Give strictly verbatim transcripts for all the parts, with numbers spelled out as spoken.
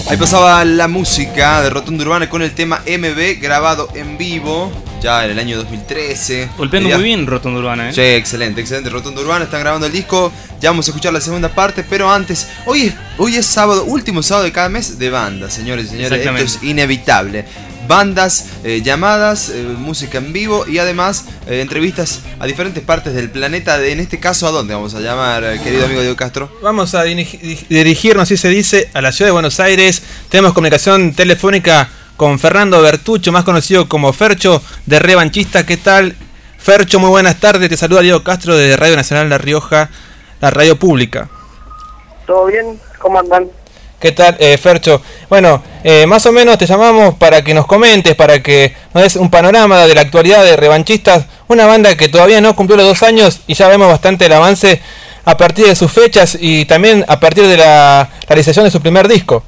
Ahí pasaba la música de Rotonda Urbana con el tema M B grabado en vivo ya en el año dos mil trece. Golpeando muy bien Rotonda Urbana, ¿eh? Sí, excelente, excelente. Rotonda Urbana, están grabando el disco. Ya vamos a escuchar la segunda parte, pero antes, hoy es, hoy es sábado, último sábado de cada mes de banda, señores y señores. Esto es inevitable. Bandas, eh, llamadas, eh, música en vivo y además eh, entrevistas a diferentes partes del planeta. De, en este caso, ¿a dónde vamos a llamar, eh, querido amigo Diego Castro? Vamos a dirigi- dirigirnos, así se dice, a la ciudad de Buenos Aires. Tenemos comunicación telefónica con Fernando Bertuccio, más conocido como Fercho, de Revanchista. ¿Qué tal, Fercho? Muy buenas tardes. Te saluda Diego Castro de Radio Nacional La Rioja, la radio pública. ¿Todo bien? ¿Cómo andan? ¿Qué tal, eh, Fercho? Bueno, eh, más o menos te llamamos para que nos comentes, para que nos des un panorama de la actualidad de Revanchistas, una banda que todavía no cumplió los dos años y ya vemos bastante el avance a partir de sus fechas y también a partir de la realización de su primer disco.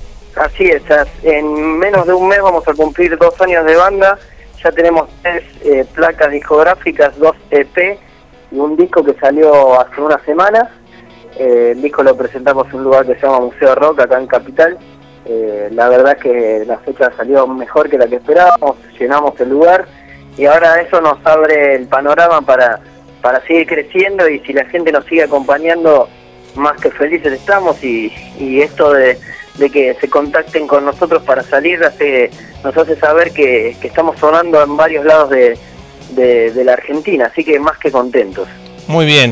Así es, en menos de un mes vamos a cumplir dos años de banda, ya tenemos tres eh, placas discográficas, dos E P y un disco que salió hace unas semanas. Eh, el disco lo presentamos en un lugar que se llama Museo Rock, acá en Capital. Eh, la verdad es que la fecha salió mejor que la que esperábamos, llenamos el lugar y ahora eso nos abre el panorama para, para seguir creciendo, y si la gente nos sigue acompañando, más que felices estamos, y, y esto de, de que se contacten con nosotros para salir hace, nos hace saber que, que estamos sonando en varios lados de, de, de la Argentina, así que más que contentos. Muy bien,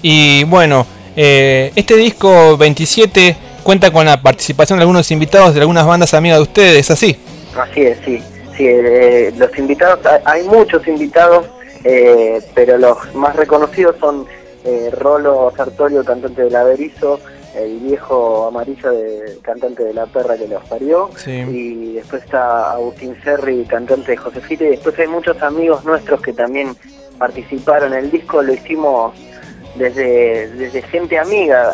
y bueno, Eh, este disco veintisiete cuenta con la participación de algunos invitados de algunas bandas amigas de ustedes, ¿es así? Así es, sí. sí eh, los invitados, hay muchos invitados, eh, pero los más reconocidos son eh, Rolo Sartorio, cantante de La Berizo, el viejo amarillo, de, cantante de La Perra que los parió, sí. Y después está Agustín Serri, cantante de Josefita, y después hay muchos amigos nuestros que también participaron en el disco. Lo hicimos Desde, desde gente amiga,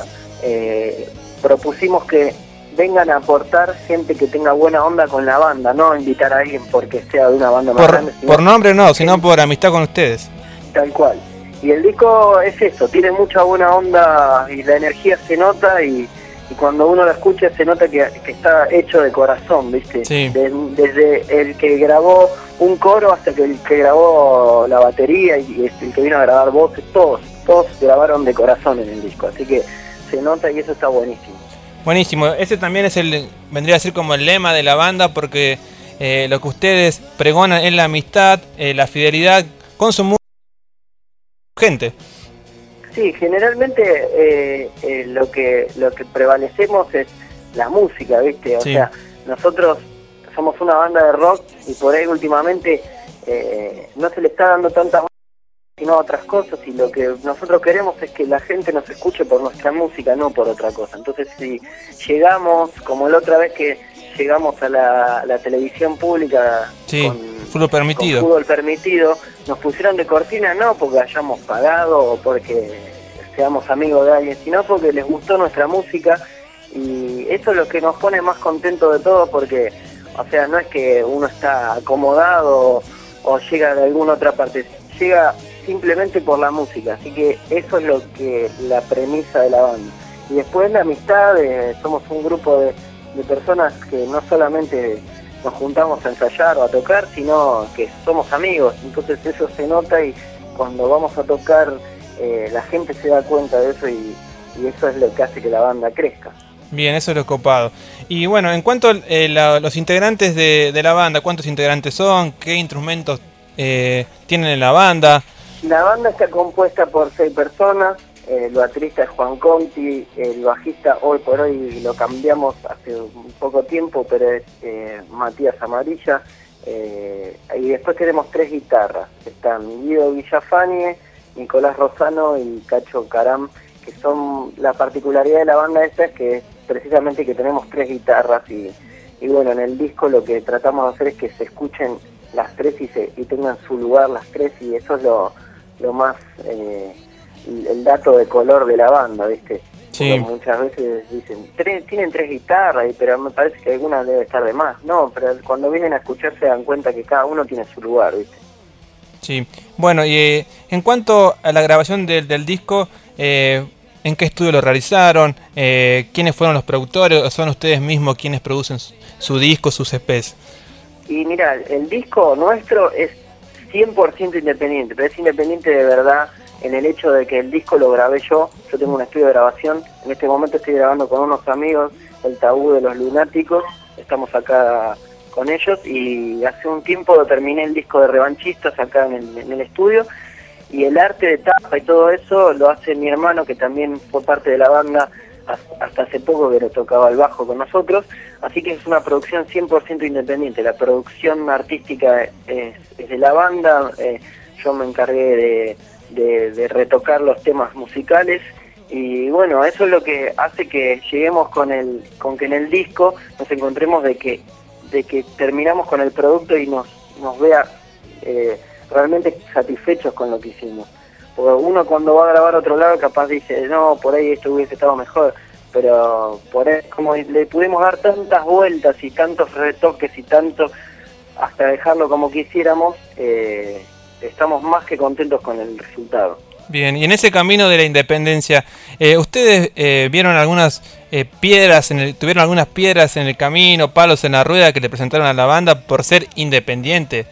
eh, propusimos que vengan a aportar gente que tenga buena onda con la banda, no invitar a alguien porque sea de una banda más por, grande. Por nombre no, sino por amistad con ustedes. Tal cual. Y el disco es eso, tiene mucha buena onda y la energía se nota, y, y cuando uno lo escucha se nota que, que está hecho de corazón, ¿viste? Sí. De, desde el que grabó un coro hasta que el que grabó la batería y el que vino a grabar voces, todos. Todos grabaron de corazón en el disco, así que se nota y eso está buenísimo. Buenísimo, ese también es el, vendría a ser como el lema de la banda, porque eh, lo que ustedes pregonan es la amistad, eh, la fidelidad con su gente. Sí, generalmente eh, eh, lo que lo que prevalecemos es la música, ¿viste? O sí. sea, nosotros somos una banda de rock y por ahí últimamente eh, no se le está dando tanta sino otras cosas, y lo que nosotros queremos es que la gente nos escuche por nuestra música, no por otra cosa. Entonces, si llegamos, como la otra vez que llegamos a la, a la televisión pública, sí, con fútbol permitido. con fútbol permitido, nos pusieron de cortina, no porque hayamos pagado o porque seamos amigos de alguien, sino porque les gustó nuestra música, y eso es lo que nos pone más contentos de todo, porque, o sea, no es que uno está acomodado o llega de alguna otra parte, llega simplemente por la música, así que eso es lo que la premisa de la banda. Y después la amistad, eh, somos un grupo de, de personas que no solamente nos juntamos a ensayar o a tocar, sino que somos amigos, entonces eso se nota, y cuando vamos a tocar eh, la gente se da cuenta de eso, y, y eso es lo que hace que la banda crezca. Bien, eso es lo copado. Y bueno, en cuanto a eh, la, los integrantes de, de la banda, ¿cuántos integrantes son? ¿Qué instrumentos eh, tienen en la banda? La banda está compuesta por seis personas, eh, el baterista es Juan Conti, el bajista hoy por hoy lo cambiamos hace un poco tiempo, pero es eh, Matías Amarilla, eh, y después tenemos tres guitarras, están Guido Villafañe, Nicolás Rosano y Cacho Caram, que son, la particularidad de la banda esta es que es precisamente que tenemos tres guitarras, y, y bueno, en el disco lo que tratamos de hacer es que se escuchen las tres y, se, y tengan su lugar las tres, y eso es lo lo más, eh, el dato de color de la banda, ¿viste? Sí. Porque muchas veces dicen, tienen tres guitarras, pero me parece que alguna debe estar de más. No, pero cuando vienen a escuchar se dan cuenta que cada uno tiene su lugar, ¿viste? Sí, bueno, y eh, en cuanto a la grabación del, del disco, eh, ¿En qué estudio lo realizaron? Eh, ¿Quiénes fueron los productores? ¿O son ustedes mismos quienes producen su, su disco, sus E Pes? Y mira, el disco nuestro es cien por ciento independiente, pero es independiente de verdad en el hecho de que el disco lo grabé yo. Yo tengo un estudio de grabación, en este momento estoy grabando con unos amigos, el Tabú de los Lunáticos, estamos acá con ellos y hace un tiempo terminé el disco de Revanchistas acá en el, en el estudio, y el arte de tapa y todo eso lo hace mi hermano, que también fue parte de la banda hasta hace poco, que lo tocaba el bajo con nosotros, así que es una producción cien por ciento independiente. La producción artística es, es de la banda, eh, yo me encargué de, de, de retocar los temas musicales, y bueno, eso es lo que hace que lleguemos con el con que en el disco nos encontremos de que de que terminamos con el producto y nos nos vea eh, realmente satisfechos con lo que hicimos. Porque uno cuando va a grabar a otro lado capaz dice, no, por ahí esto hubiese estado mejor, pero por ahí, como le pudimos dar tantas vueltas y tantos retoques y tanto hasta dejarlo como quisiéramos, eh, estamos más que contentos con el resultado. Bien, y en ese camino de la independencia, eh, ¿ustedes eh, vieron algunas eh, piedras, en el, tuvieron algunas piedras en el camino, palos en la rueda que le presentaron a la banda por ser independiente?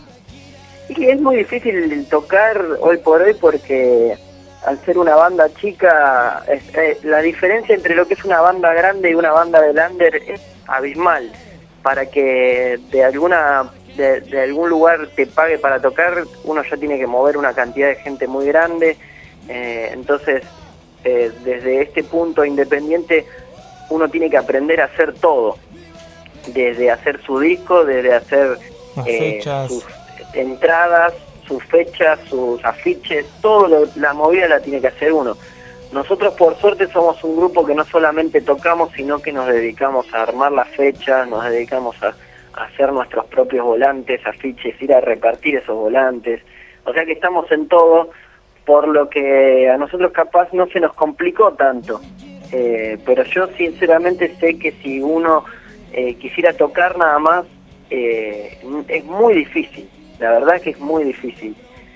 Y es muy difícil tocar hoy por hoy porque al ser una banda chica, es, eh, la diferencia entre lo que es una banda grande y una banda de lander es abismal. Para que de alguna de, de algún lugar te pague para tocar, uno ya tiene que mover una cantidad de gente muy grande, eh, entonces eh, desde este punto independiente uno tiene que aprender a hacer todo, desde hacer su disco, desde hacer eh, sus entradas, sus fechas, sus afiches, todo lo, la movida la tiene que hacer uno. Nosotros por suerte somos un grupo que no solamente tocamos, sino que nos dedicamos a armar las fechas, nos dedicamos a, a hacer nuestros propios volantes, afiches, ir a repartir esos volantes, o sea que estamos en todo, por lo que a nosotros capaz no se nos complicó tanto, eh, pero yo sinceramente sé que si uno eh, quisiera tocar nada más, eh, es muy difícil. La verdad que es muy difícil,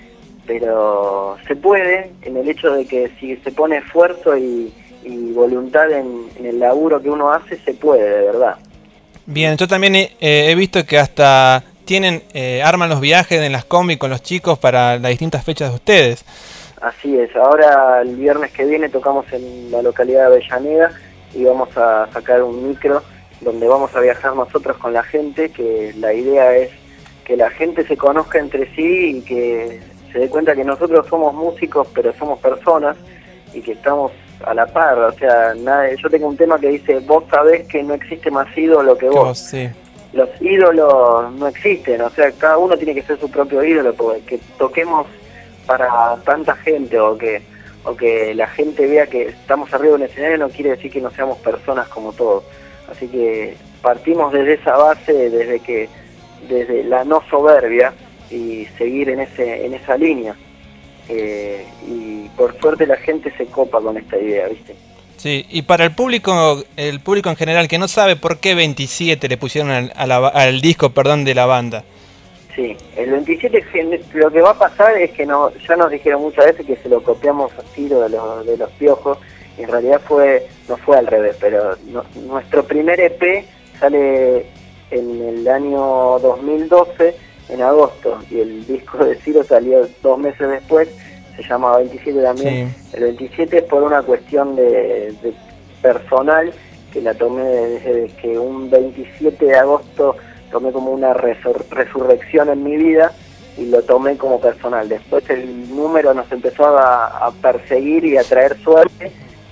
pero se puede, en el hecho de que si se pone esfuerzo y, y voluntad en, en el laburo que uno hace, se puede, de verdad. Bien, yo también he, eh, he visto que hasta tienen eh, arman los viajes en las combi con los chicos para las distintas fechas de ustedes. Así es, ahora el viernes que viene tocamos en la localidad de Avellaneda y vamos a sacar un micro donde vamos a viajar nosotros con la gente, que la idea es que la gente se conozca entre sí y que se dé cuenta que nosotros somos músicos, pero somos personas y que estamos a la par. O sea, nada, yo tengo un tema que dice, vos sabés que no existe más ídolo que vos. Sí. Los ídolos no existen, o sea, cada uno tiene que ser su propio ídolo, porque que toquemos para tanta gente o que o que la gente vea que estamos arriba de un escenario no quiere decir que no seamos personas como todos. Así que partimos desde esa base, desde que desde la no soberbia y seguir en ese en esa línea, eh, y por suerte la gente se copa con esta idea, ¿viste? Sí, y para el público el público en general que no sabe por qué veintisiete le pusieron al, a la, al disco, perdón, de la banda. Sí, el veintisiete, lo que va a pasar es que no, ya nos dijeron muchas veces que se lo copiamos a tiro de los, de los Piojos, y en realidad fue no fue al revés, pero no, nuestro primer E P sale en el año dos mil doce, en agosto, y el disco de Ciro salió dos meses después, se llama veintisiete también. Sí. El veintisiete es por una cuestión de, de personal, que la tomé desde que un veintisiete de agosto tomé como una resur resurrección en mi vida y lo tomé como personal. Después el número nos empezó a, a perseguir y a traer suerte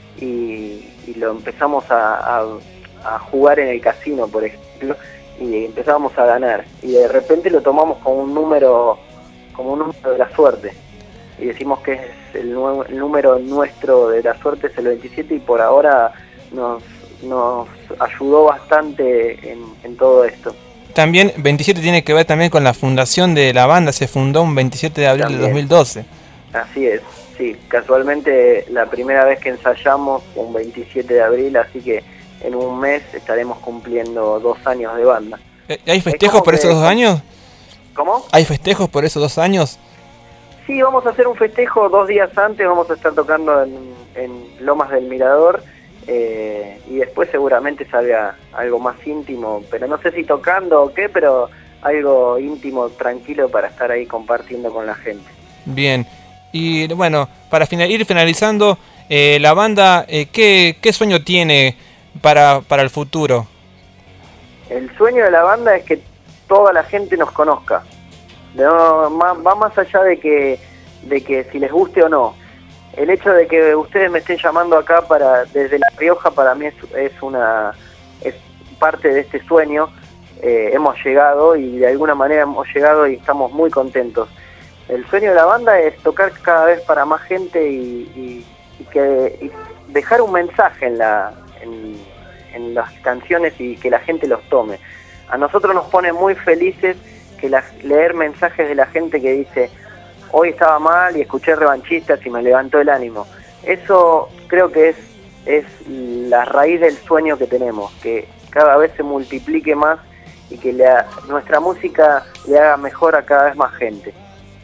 y, y lo empezamos a, a, a jugar en el casino, por ejemplo, y empezamos a ganar. Y de repente lo tomamos como un número, como un número de la suerte. Y decimos que es el, nuevo, el número nuestro de la suerte es el veintisiete y por ahora nos, nos ayudó bastante en, en todo esto. También veintisiete tiene que ver también con la fundación de la banda, se fundó un veintisiete de abril también. De dos mil doce. Así es, sí, casualmente la primera vez que ensayamos fue un veintisiete de abril, así que en un mes estaremos cumpliendo dos años de banda. ¿Hay festejos por esos dos años? ¿Cómo? ¿Hay festejos por esos dos años? sí, vamos a hacer un festejo dos días antes, vamos a estar tocando en, en Lomas del Mirador, eh, y después seguramente salga algo más íntimo, pero no sé si tocando o qué, pero algo íntimo, tranquilo para estar ahí compartiendo con la gente. Bien, y bueno, para final, ir finalizando, eh, la banda, eh, ¿qué, ¿qué sueño tiene para, para el futuro? El sueño de la banda es que toda la gente nos conozca. No, más, va más allá de que, de que si les guste o no. El hecho de que ustedes me estén llamando acá para desde La Rioja para mí es, es una es parte de este sueño. Eh, hemos llegado y de alguna manera hemos llegado y estamos muy contentos. El sueño de la banda es tocar cada vez para más gente y, y, y que y dejar un mensaje en la en, en las canciones y que la gente los tome. A nosotros nos pone muy felices que la, leer mensajes de la gente que dice: hoy estaba mal y escuché Revanchistas y me levantó el ánimo. Eso creo que es, es la raíz del sueño que tenemos, que cada vez se multiplique más y que la, nuestra música le haga mejor a cada vez más gente.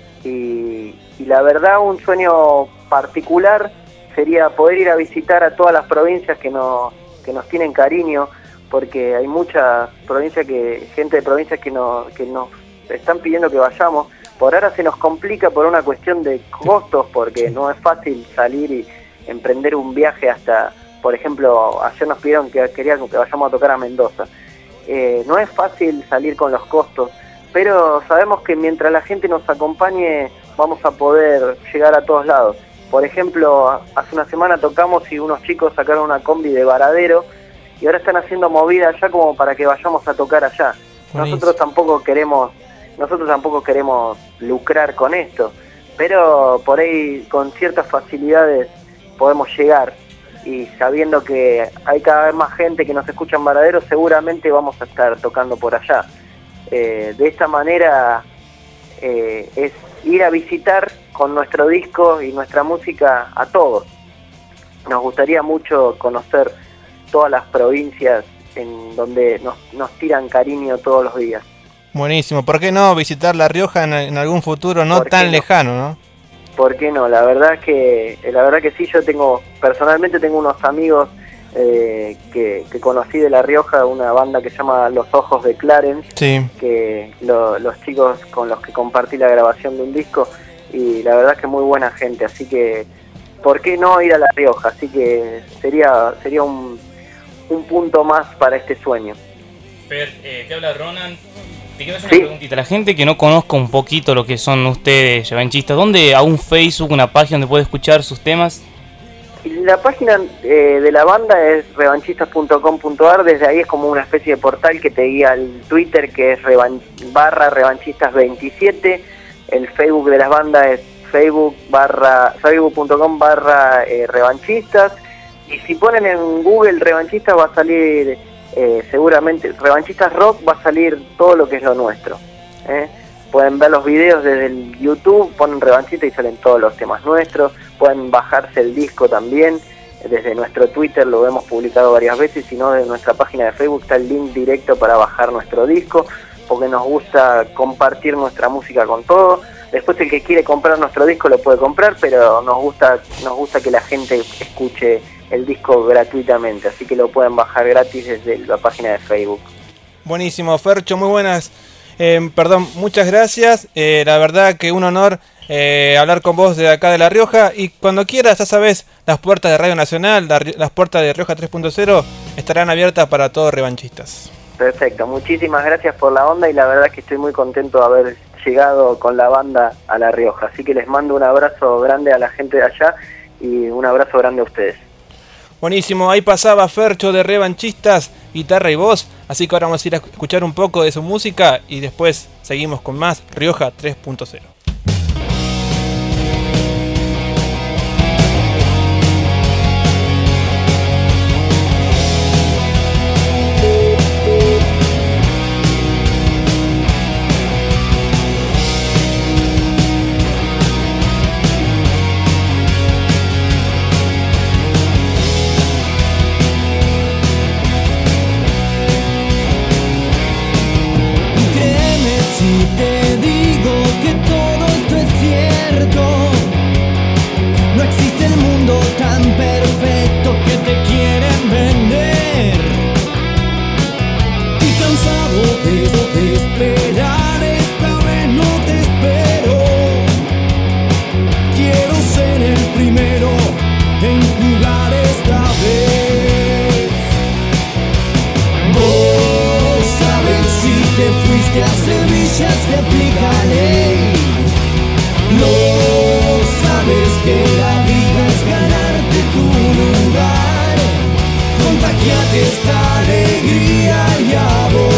Y, y la verdad, un sueño particular sería poder ir a visitar a todas las provincias que nos, que nos tienen cariño, porque hay muchas provincias que, gente de provincias que, no, que nos están pidiendo que vayamos. Por ahora se nos complica por una cuestión de costos, porque no es fácil salir y emprender un viaje hasta, por ejemplo, ayer nos pidieron que querían que vayamos a tocar a Mendoza. Eh, no es fácil salir con los costos, pero sabemos que mientras la gente nos acompañe vamos a poder llegar a todos lados. Por ejemplo, hace una semana tocamos y unos chicos sacaron una combi de Varadero y ahora están haciendo movida allá como para que vayamos a tocar allá. Nosotros tampoco queremos nosotros tampoco queremos lucrar con esto, pero por ahí con ciertas facilidades podemos llegar, y sabiendo que hay cada vez más gente que nos escucha en Varadero, seguramente vamos a estar tocando por allá. Eh, de esta manera eh, es ir a visitar con nuestro disco y nuestra música a todos. Nos gustaría mucho conocer todas las provincias en donde nos, nos tiran cariño todos los días. Buenísimo, ¿por qué no visitar La Rioja en, en algún futuro no tan no? lejano, no? ¿Por qué no? La verdad que la verdad que sí, yo tengo, personalmente tengo unos amigos eh, que, que conocí de La Rioja, una banda que se llama Los Ojos de Clarence, sí. que lo, los chicos con los que compartí la grabación de un disco, y la verdad que muy buena gente, así que ¿por qué no ir a La Rioja? Así que sería sería un, un punto más para este sueño. Fer, eh, te habla Ronan. Te quiero hacer una sí. preguntita. La gente que no conozca un poquito lo que son ustedes, Revanchistas, ¿dónde a un Facebook, una página donde puede escuchar sus temas? La página eh, de la banda es revanchistas punto com punto a r. Desde ahí es como una especie de portal que te guía al Twitter, que es revan, barra revanchistas veintisiete. El Facebook de las bandas es facebook barra facebook punto com barra eh, revanchistas. Y si ponen en Google Revanchistas va a salir... Eh, seguramente Revanchistas Rock, va a salir todo lo que es lo nuestro, ¿eh? Pueden ver los videos desde el YouTube, ponen Revanchistas y salen todos los temas nuestros. Pueden bajarse el disco también desde nuestro Twitter, lo hemos publicado varias veces, si no, desde nuestra página de Facebook está el link directo para bajar nuestro disco, porque nos gusta compartir nuestra música con todo. Después el que quiere comprar nuestro disco lo puede comprar, pero nos gusta nos gusta que la gente escuche el disco gratuitamente, así que lo pueden bajar gratis desde la página de Facebook. Buenísimo, Fercho, muy buenas, eh, perdón, muchas gracias, eh, la verdad que un honor eh, hablar con vos de acá de La Rioja, y cuando quieras, ya sabes, las puertas de Radio Nacional, la, las puertas de Rioja tres punto cero estarán abiertas para todos revanchistas. Perfecto, muchísimas gracias por la onda, y la verdad que estoy muy contento de haber llegado con la banda a La Rioja, así que les mando un abrazo grande a la gente de allá y un abrazo grande a ustedes. Buenísimo, ahí pasaba Fercho de Revanchistas, guitarra y voz, así que ahora vamos a ir a escuchar un poco de su música y después seguimos con más Rioja tres punto cero. Te digo que todo que a Sevillas te aplica ley. No sabes que la vida es ganarte tu lugar. Contagiate esta alegría y a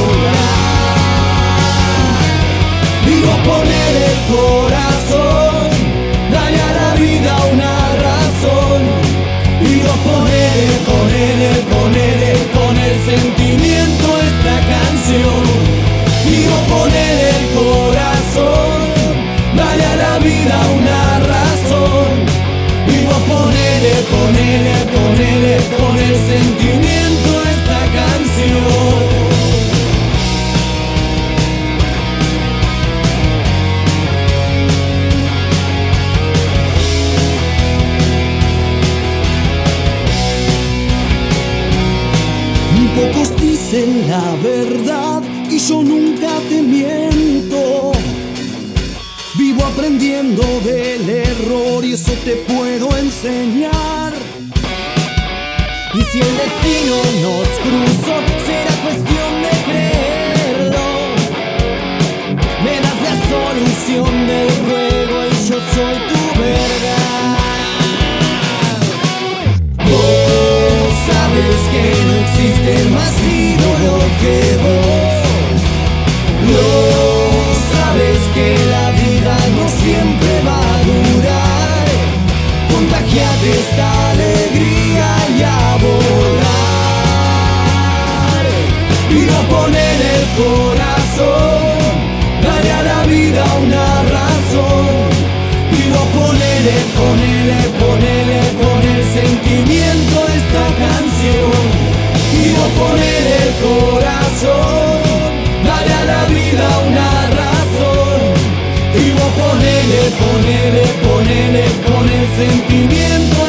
volar. Digo poner el corazón, dale a la vida una razón. Digo ponele, ponele, ponele, poner sentimiento a esta canción. Digo ponele el corazón, dale a la vida una razón. Digo ponele, ponele, ponele, poner sentimiento a esta canción. Pocos dicen la verdad y yo nunca te miento. Vivo aprendiendo del error y eso te puedo enseñar. Y si el destino nos cruzó, será cuestión de creerlo. Me das la solución del juego y yo soy tu verdad. Vos sabes que no existe más ídolo que vos. No sabes que la vida no siempre va a durar. Contagiate esta alegría y a volar. Y a poner el corazón, dale a la vida una razón. Y a ponerle, ponerle, ponerle, poner sentimiento a esta canción. Y a poner el corazón, dale a la vida una razón. Y vos ponele, ponele, ponele, poner sentimiento